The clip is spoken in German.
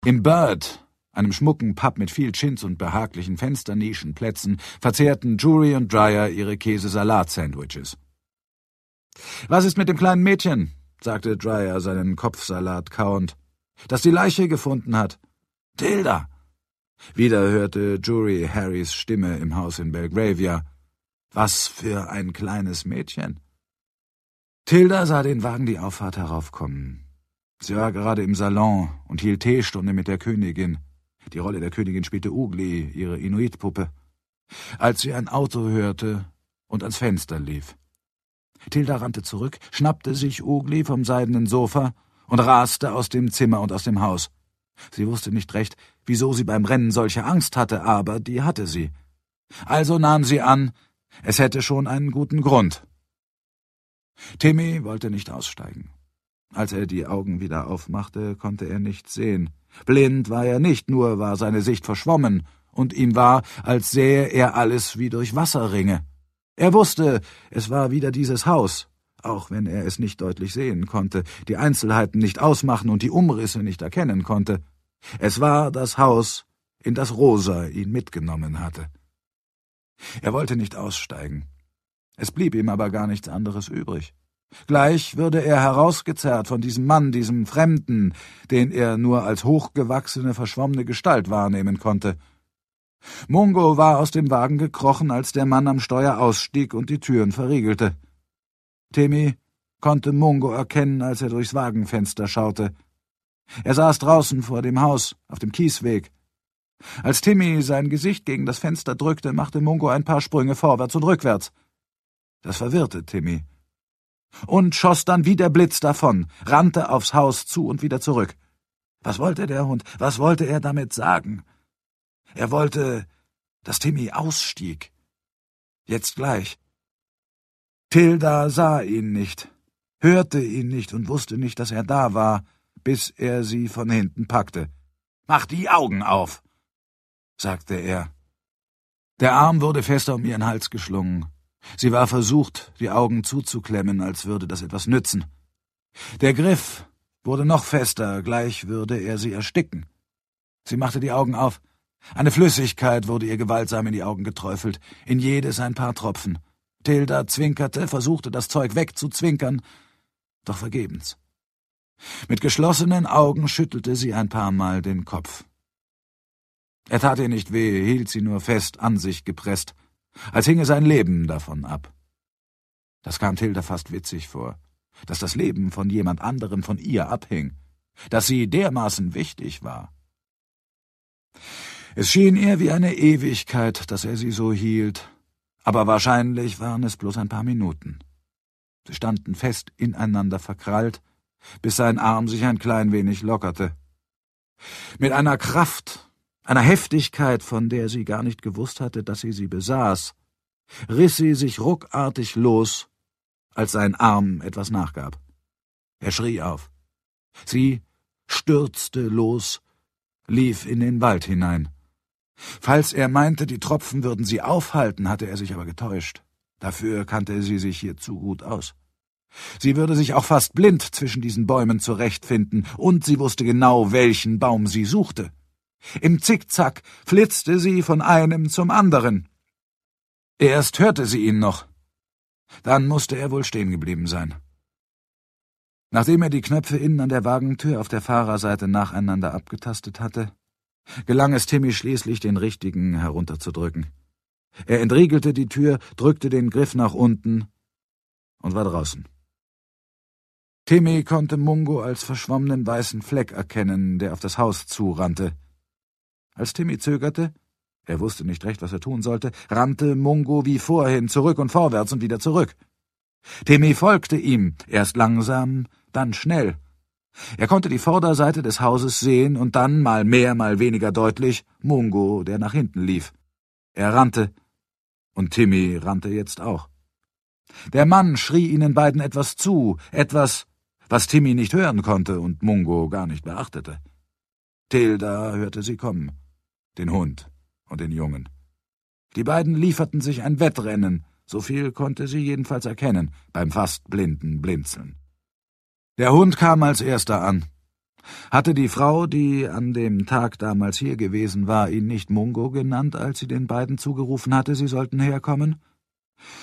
Im Bird, einem schmucken Pub mit viel Chins und behaglichen Fensternischenplätzen, verzehrten Jury und Dreyer ihre Käse-Salat-Sandwiches. »Was ist mit dem kleinen Mädchen?« sagte Dreyer seinen Kopfsalat kauend. »Das die Leiche gefunden hat.« »Tilda!« Wieder hörte Jury Harrys Stimme im Haus in Belgravia. »Was für ein kleines Mädchen!« Tilda sah den Wagen die Auffahrt heraufkommen. Sie war gerade im Salon und hielt Teestunde mit der Königin. Die Rolle der Königin spielte Ugly, ihre Inuit-Puppe. Als sie ein Auto hörte und ans Fenster lief. Tilda rannte zurück, schnappte sich Ugly vom seidenen Sofa und raste aus dem Zimmer und aus dem Haus. Sie wusste nicht recht, wieso sie beim Rennen solche Angst hatte, aber die hatte sie. Also nahm sie an, es hätte schon einen guten Grund. Timmy wollte nicht aussteigen. Als er die Augen wieder aufmachte, konnte er nichts sehen. Blind war er nicht, nur war seine Sicht verschwommen, und ihm war, als sähe er alles wie durch Wasserringe. Er wusste, es war wieder dieses Haus, auch wenn er es nicht deutlich sehen konnte, die Einzelheiten nicht ausmachen und die Umrisse nicht erkennen konnte. Es war das Haus, in das Rosa ihn mitgenommen hatte. Er wollte nicht aussteigen. Es blieb ihm aber gar nichts anderes übrig. Gleich würde er herausgezerrt von diesem Mann, diesem Fremden, den er nur als hochgewachsene, verschwommene Gestalt wahrnehmen konnte. Mungo war aus dem Wagen gekrochen, als der Mann am Steuer ausstieg und die Türen verriegelte. Timmy konnte Mungo erkennen, als er durchs Wagenfenster schaute. Er saß draußen vor dem Haus, auf dem Kiesweg. Als Timmy sein Gesicht gegen das Fenster drückte, machte Mungo ein paar Sprünge vorwärts und rückwärts. Das verwirrte Timmy. Und schoss dann wie der Blitz davon, rannte aufs Haus zu und wieder zurück. Was wollte der Hund? Was wollte er damit sagen? Er wollte, dass Timmy ausstieg. Jetzt gleich. Tilda sah ihn nicht, hörte ihn nicht und wusste nicht, dass er da war, bis er sie von hinten packte. »Mach die Augen auf«, sagte er. Der Arm wurde fester um ihren Hals geschlungen. Sie war versucht, die Augen zuzuklemmen, als würde das etwas nützen. Der Griff wurde noch fester, gleich würde er sie ersticken. Sie machte die Augen auf. Eine Flüssigkeit wurde ihr gewaltsam in die Augen geträufelt, in jedes ein paar Tropfen. Tilda zwinkerte, versuchte das Zeug wegzuzwinkern, doch vergebens. Mit geschlossenen Augen schüttelte sie ein paar Mal den Kopf. Er tat ihr nicht weh, hielt sie nur fest an sich gepresst, als hinge sein Leben davon ab. Das kam Tilda fast witzig vor, dass das Leben von jemand anderem von ihr abhing, dass sie dermaßen wichtig war. Es schien ihr wie eine Ewigkeit, dass er sie so hielt, aber wahrscheinlich waren es bloß ein paar Minuten. Sie standen fest ineinander verkrallt, bis sein Arm sich ein klein wenig lockerte. Mit einer Kraft, einer Heftigkeit, von der sie gar nicht gewusst hatte, dass sie besaß, riss sie sich ruckartig los, als sein Arm etwas nachgab. Er schrie auf. Sie stürzte los, lief in den Wald hinein. Falls er meinte, die Tropfen würden sie aufhalten, hatte er sich aber getäuscht. Dafür kannte sie sich hier zu gut aus. Sie würde sich auch fast blind zwischen diesen Bäumen zurechtfinden, und sie wusste genau, welchen Baum sie suchte. Im Zickzack flitzte sie von einem zum anderen. Erst hörte sie ihn noch. Dann musste er wohl stehen geblieben sein. Nachdem er die Knöpfe innen an der Wagentür auf der Fahrerseite nacheinander abgetastet hatte, gelang es Timmy schließlich, den richtigen herunterzudrücken. Er entriegelte die Tür, drückte den Griff nach unten und war draußen. Timmy konnte Mungo als verschwommenen weißen Fleck erkennen, der auf das Haus zurannte. Als Timmy zögerte, er wusste nicht recht, was er tun sollte, rannte Mungo wie vorhin zurück und vorwärts und wieder zurück. Timmy folgte ihm, erst langsam, dann schnell. Er konnte die Vorderseite des Hauses sehen und dann, mal mehr, mal weniger deutlich, Mungo, der nach hinten lief. Er rannte, und Timmy rannte jetzt auch. Der Mann schrie ihnen beiden etwas zu, etwas, was Timmy nicht hören konnte und Mungo gar nicht beachtete. Tilda hörte sie kommen, den Hund und den Jungen. Die beiden lieferten sich ein Wettrennen, so viel konnte sie jedenfalls erkennen, beim fast blinden Blinzeln. Der Hund kam als erster an. Hatte die Frau, die an dem Tag damals hier gewesen war, ihn nicht Mungo genannt, als sie den beiden zugerufen hatte, sie sollten herkommen?